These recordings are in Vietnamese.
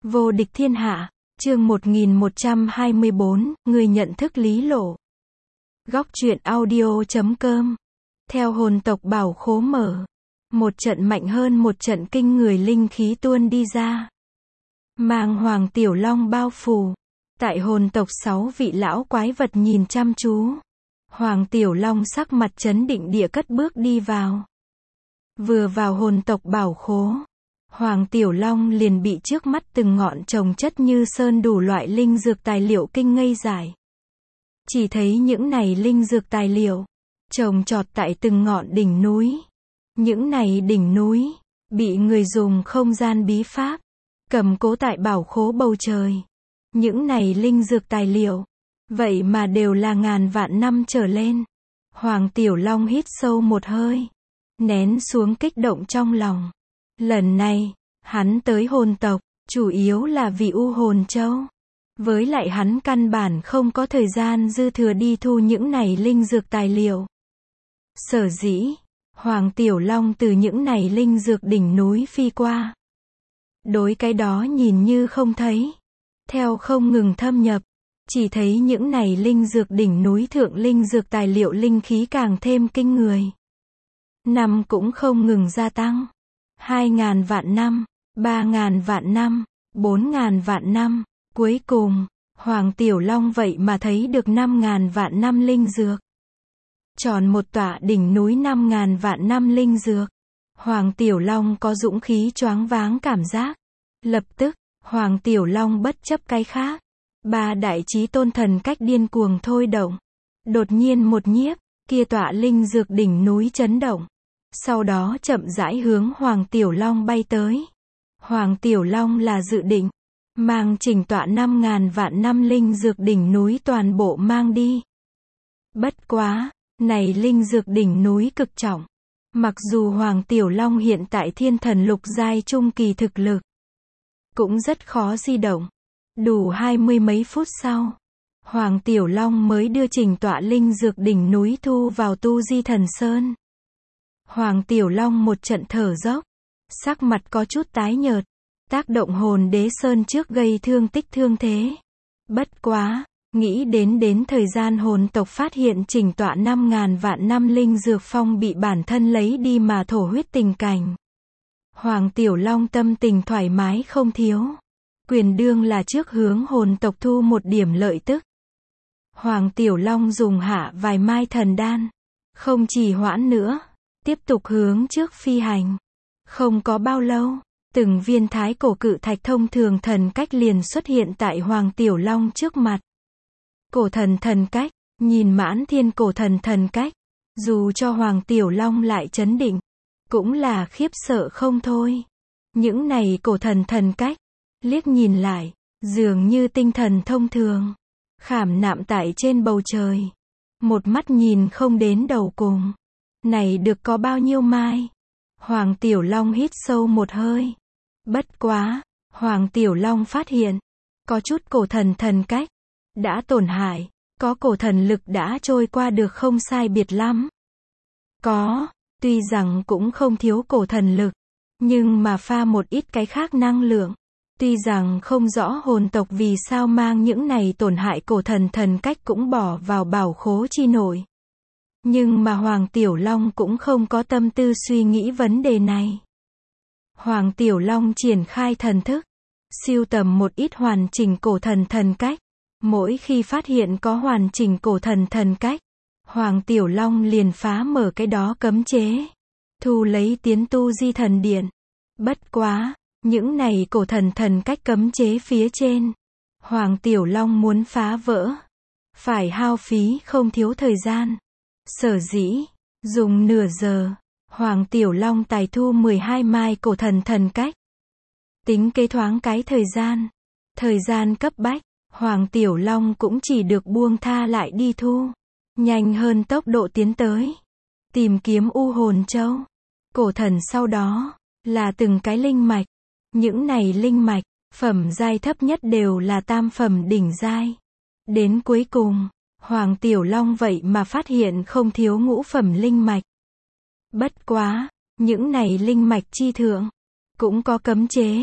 Vô địch thiên hạ, chương 1124, người nhận thức lý lộ. Góc truyện audio.com. Theo hồn tộc Bảo Khố mở, một trận mạnh hơn một trận kinh người linh khí tuôn đi ra. Mang Hoàng Tiểu Long bao phủ. Tại hồn tộc 6 vị lão quái vật nhìn chăm chú. Hoàng Tiểu Long sắc mặt chấn định địa cất bước đi vào. Vừa vào hồn tộc Bảo Khố, Hoàng Tiểu Long liền bị trước mắt từng ngọn chồng chất như sơn đủ loại linh dược tài liệu kinh ngây dại. Chỉ thấy những này linh dược tài liệu trồng trọt tại từng ngọn đỉnh núi. Những này đỉnh núi bị người dùng không gian bí pháp cầm cố tại bảo khố bầu trời. Những này linh dược tài liệu vậy mà đều là ngàn vạn năm trở lên. Hoàng Tiểu Long hít sâu một hơi, nén xuống kích động trong lòng. Lần này, hắn tới hồn tộc, chủ yếu là vì U Hồn Châu. Với lại hắn căn bản không có thời gian dư thừa đi thu những này linh dược tài liệu. Sở dĩ, Hoàng Tiểu Long từ những này linh dược đỉnh núi phi qua. Đối cái đó nhìn như không thấy. Theo không ngừng thâm nhập, chỉ thấy những này linh dược đỉnh núi thượng linh dược tài liệu linh khí càng thêm kinh người. Năm cũng không ngừng gia tăng. 2.000 vạn năm, 3.000 vạn năm, 4.000 vạn năm, cuối cùng, Hoàng Tiểu Long vậy mà thấy được 5.000 vạn năm linh dược. Tròn một tọa đỉnh núi 5.000 vạn năm linh dược. Hoàng Tiểu Long có dũng khí choáng váng cảm giác. Lập tức, Hoàng Tiểu Long bất chấp cái khác. Ba đại chí tôn thần cách điên cuồng thôi động. Đột nhiên một nhiếp, kia tọa linh dược đỉnh núi chấn động. Sau đó chậm rãi hướng Hoàng Tiểu Long bay tới. Hoàng Tiểu Long là dự định mang chỉnh tọa 5.000 vạn năm linh dược đỉnh núi toàn bộ mang đi. Bất quá, này linh dược đỉnh núi cực trọng. Mặc dù Hoàng Tiểu Long hiện tại thiên thần lục giai trung kỳ thực lực, cũng rất khó di động. Đủ 20 mấy phút sau, Hoàng Tiểu Long mới đưa chỉnh tọa linh dược đỉnh núi thu vào tu di thần sơn. Hoàng Tiểu Long một trận thở dốc, sắc mặt có chút tái nhợt, tác động hồn đế sơn trước gây thương tích thương thế. Bất quá, nghĩ đến thời gian hồn tộc phát hiện chỉnh tọa 5.000 vạn năm linh dược phong bị bản thân lấy đi mà thổ huyết tình cảnh. Hoàng Tiểu Long tâm tình thoải mái không thiếu. Quyền đương là trước hướng hồn tộc thu một điểm lợi tức. Hoàng Tiểu Long dùng hạ vài mai thần đan, không trì hoãn nữa, tiếp tục hướng trước phi hành. Không có bao lâu, từng viên thái cổ cự thạch thông thường thần cách liền xuất hiện tại Hoàng Tiểu Long trước mặt. Cổ thần thần cách, nhìn mãn thiên cổ thần thần cách, dù cho Hoàng Tiểu Long lại chấn định, cũng là khiếp sợ không thôi. Những này cổ thần thần cách, liếc nhìn lại, dường như tinh thần thông thường, khảm nạm tại trên bầu trời. Một mắt nhìn không đến đầu cùng. Này được có bao nhiêu mai? Hoàng Tiểu Long hít sâu một hơi. Bất quá, Hoàng Tiểu Long phát hiện, có chút cổ thần thần cách đã tổn hại, có cổ thần lực đã trôi qua được không sai biệt lắm. Có, tuy rằng cũng không thiếu cổ thần lực, nhưng mà pha một ít cái khác năng lượng. Tuy rằng không rõ hồn tộc vì sao mang những này tổn hại cổ thần thần cách cũng bỏ vào bảo khố chi nội. Nhưng mà Hoàng Tiểu Long cũng không có tâm tư suy nghĩ vấn đề này. Hoàng Tiểu Long triển khai thần thức, sưu tầm một ít hoàn chỉnh cổ thần thần cách. Mỗi khi phát hiện có hoàn chỉnh cổ thần thần cách, Hoàng Tiểu Long liền phá mở cái đó cấm chế, thu lấy tiến tu di thần điện. Bất quá, những này cổ thần thần cách cấm chế phía trên, Hoàng Tiểu Long muốn phá vỡ, phải hao phí không thiếu thời gian. Sở dĩ, dùng nửa giờ, Hoàng Tiểu Long tài thu 12 mai cổ thần thần cách. Tính kế thoáng cái thời gian cấp bách, Hoàng Tiểu Long cũng chỉ được buông tha lại đi thu, nhanh hơn tốc độ tiến tới, tìm kiếm U Hồn Châu. Cổ thần sau đó, là từng cái linh mạch. Những này linh mạch, phẩm giai thấp nhất đều là tam phẩm đỉnh giai. Đến cuối cùng, Hoàng Tiểu Long vậy mà phát hiện không thiếu ngũ phẩm linh mạch. Bất quá, những này linh mạch chi thượng, cũng có cấm chế.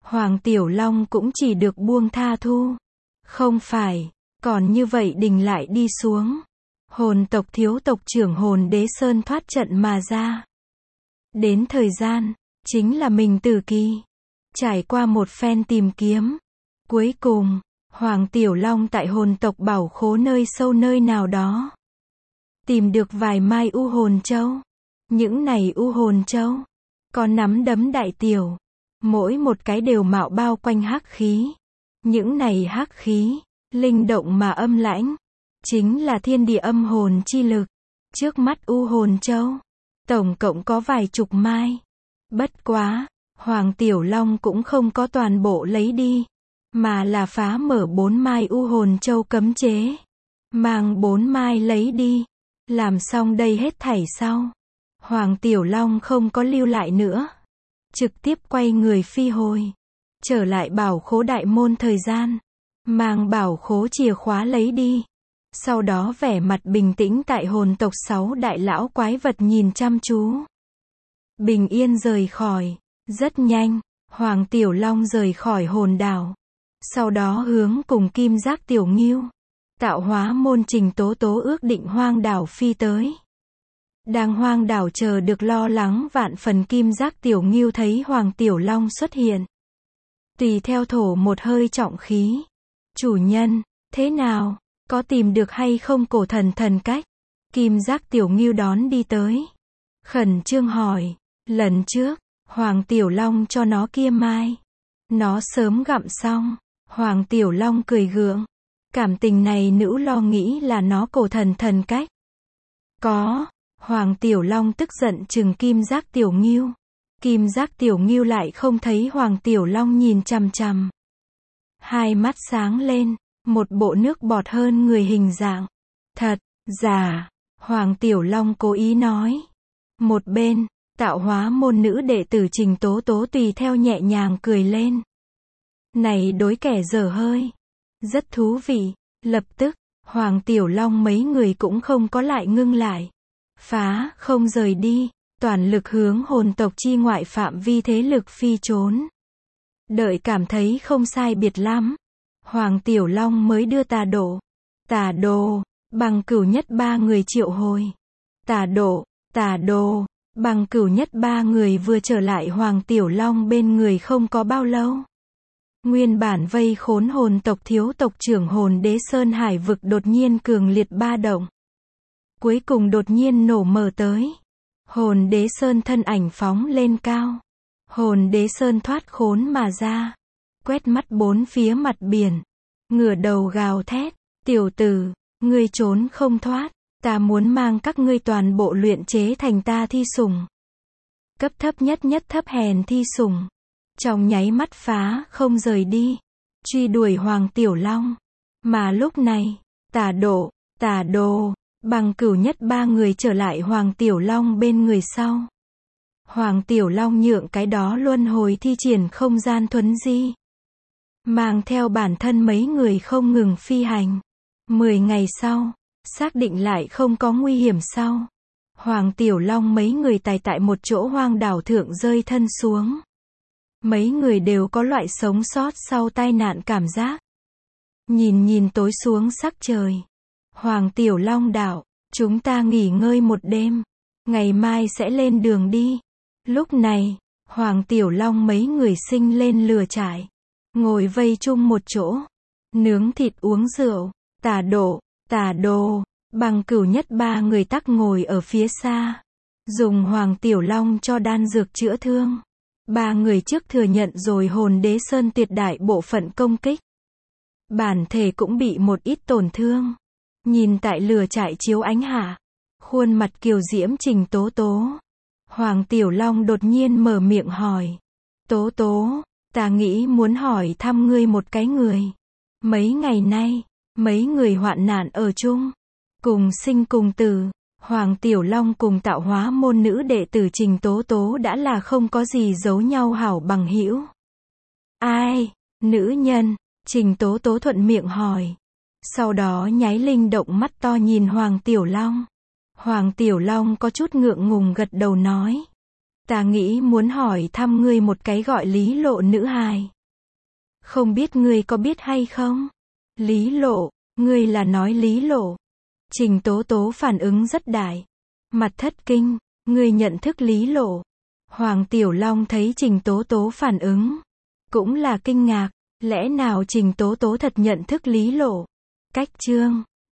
Hoàng Tiểu Long cũng chỉ được buông tha thu. Không phải, còn như vậy đình lại đi xuống. Hồn tộc thiếu tộc trưởng Hồn Đế Sơn thoát trận mà ra. Đến thời gian, chính là mình Tử Kỳ. Trải qua một phen tìm kiếm. Cuối cùng, Hoàng Tiểu Long tại hồn tộc bảo khố nơi sâu nơi nào đó. Tìm được vài mai u hồn châu. Những này u hồn châu, có nắm đấm đại tiểu. Mỗi một cái đều mạo bao quanh hắc khí. Những này hắc khí, linh động mà âm lãnh. Chính là thiên địa âm hồn chi lực. Trước mắt u hồn châu, tổng cộng có vài chục mai. Bất quá, Hoàng Tiểu Long cũng không có toàn bộ lấy đi. Mà là phá mở 4 mai u hồn châu cấm chế. Mang 4 mai lấy đi. Làm xong đây hết thảy sau. Hoàng Tiểu Long không có lưu lại nữa. Trực tiếp quay người phi hồi. Trở lại bảo khố đại môn thời gian. Mang bảo khố chìa khóa lấy đi. Sau đó vẻ mặt bình tĩnh tại hồn tộc 6 đại lão quái vật nhìn chăm chú. Bình yên rời khỏi. Rất nhanh, Hoàng Tiểu Long rời khỏi hồn đảo. Sau đó hướng cùng Kim Giác Tiểu Ngưu, tạo hóa môn Trình Tố Tố ước định hoang đảo phi tới. Đang hoang đảo chờ được lo lắng vạn phần Kim Giác Tiểu Ngưu thấy Hoàng Tiểu Long xuất hiện. Tùy theo thổ một hơi trọng khí. Chủ nhân, thế nào, có tìm được hay không cổ thần thần cách? Kim Giác Tiểu Ngưu đón đi tới. Khẩn trương hỏi, lần trước, Hoàng Tiểu Long cho nó kia mai. Nó sớm gặm xong. Hoàng Tiểu Long cười gượng. Cảm tình này nữ lo nghĩ là nó cổ thần thần cách. Có. Hoàng Tiểu Long tức giận trừng Kim Giác Tiểu Ngưu. Kim Giác Tiểu Ngưu lại không thấy Hoàng Tiểu Long nhìn chằm chằm. Hai mắt sáng lên. Một bộ nước bọt hơn người hình dạng. Thật, giả. Hoàng Tiểu Long cố ý nói. Một bên, tạo hóa môn nữ đệ tử Trình Tố Tố tùy theo nhẹ nhàng cười lên. Này đối kẻ dở hơi. Rất thú vị. Lập tức, Hoàng Tiểu Long mấy người cũng không có lại ngưng lại. Phá, không rời đi. Toàn lực hướng hồn tộc chi ngoại phạm vi thế lực phi trốn. Đợi cảm thấy không sai biệt lắm. Hoàng Tiểu Long mới đưa Tà Đồ, bằng cửu nhất 3 người triệu hồi. Tà Đồ, bằng cửu nhất 3 người vừa trở lại Hoàng Tiểu Long bên người không có bao lâu. Nguyên bản vây khốn hồn tộc thiếu tộc trưởng Hồn Đế Sơn hải vực đột nhiên cường liệt ba động. Cuối cùng đột nhiên nổ mở tới. Hồn Đế Sơn thân ảnh phóng lên cao. Hồn Đế Sơn thoát khốn mà ra. Quét mắt bốn phía mặt biển. Ngửa đầu gào thét. Tiểu tử, ngươi trốn không thoát. Ta muốn mang các ngươi toàn bộ luyện chế thành ta thi sủng. Cấp thấp nhất thấp hèn thi sủng. Trong nháy mắt phá không rời đi. Truy đuổi Hoàng Tiểu Long. Mà lúc này, Tà Đồ, bằng cửu nhất 3 người trở lại Hoàng Tiểu Long bên người sau. Hoàng Tiểu Long nhượng cái đó luân hồi thi triển không gian thuấn di. Mang theo bản thân mấy người không ngừng phi hành. 10 ngày sau, xác định lại không có nguy hiểm sau. Hoàng Tiểu Long mấy người tại một chỗ hoang đảo thượng rơi thân xuống. Mấy người đều có loại sống sót sau tai nạn cảm giác. Nhìn tối xuống sắc trời. Hoàng Tiểu Long đạo, chúng ta nghỉ ngơi một đêm. Ngày mai sẽ lên đường đi. Lúc này, Hoàng Tiểu Long mấy người sinh lên lửa trại. Ngồi vây chung một chỗ. Nướng thịt uống rượu. Tà Đồ, bằng cửu nhất 3 người tắc ngồi ở phía xa. Dùng Hoàng Tiểu Long cho đan dược chữa thương. 3 người trước thừa nhận rồi Hồn Đế Sơn tuyệt đại bộ phận công kích. Bản thể cũng bị một ít tổn thương. Nhìn tại lửa trại chiếu ánh hạ. Khuôn mặt kiều diễm Trình Tố Tố. Hoàng Tiểu Long đột nhiên mở miệng hỏi. Tố Tố, ta nghĩ muốn hỏi thăm ngươi một cái người. Mấy ngày nay, mấy người hoạn nạn ở chung. Cùng sinh cùng tử. Hoàng Tiểu Long cùng tạo hóa môn nữ đệ tử Trình Tố Tố đã là không có gì giấu nhau hảo bằng hữu. Ai? Nữ nhân? Trình Tố Tố thuận miệng hỏi. Sau đó nháy linh động mắt to nhìn Hoàng Tiểu Long. Hoàng Tiểu Long có chút ngượng ngùng gật đầu nói. Ta nghĩ muốn hỏi thăm ngươi một cái gọi Lý Lộ nữ hài. Không biết ngươi có biết hay không? Lý Lộ, ngươi là nói Lý Lộ. Trình Tố Tố phản ứng rất đại. Mặt thất kinh, ngươi nhận thức Lý Lộ. Hoàng Tiểu Long thấy Trình Tố Tố phản ứng, cũng là kinh ngạc, lẽ nào Trình Tố Tố thật nhận thức Lý Lộ? Cách chương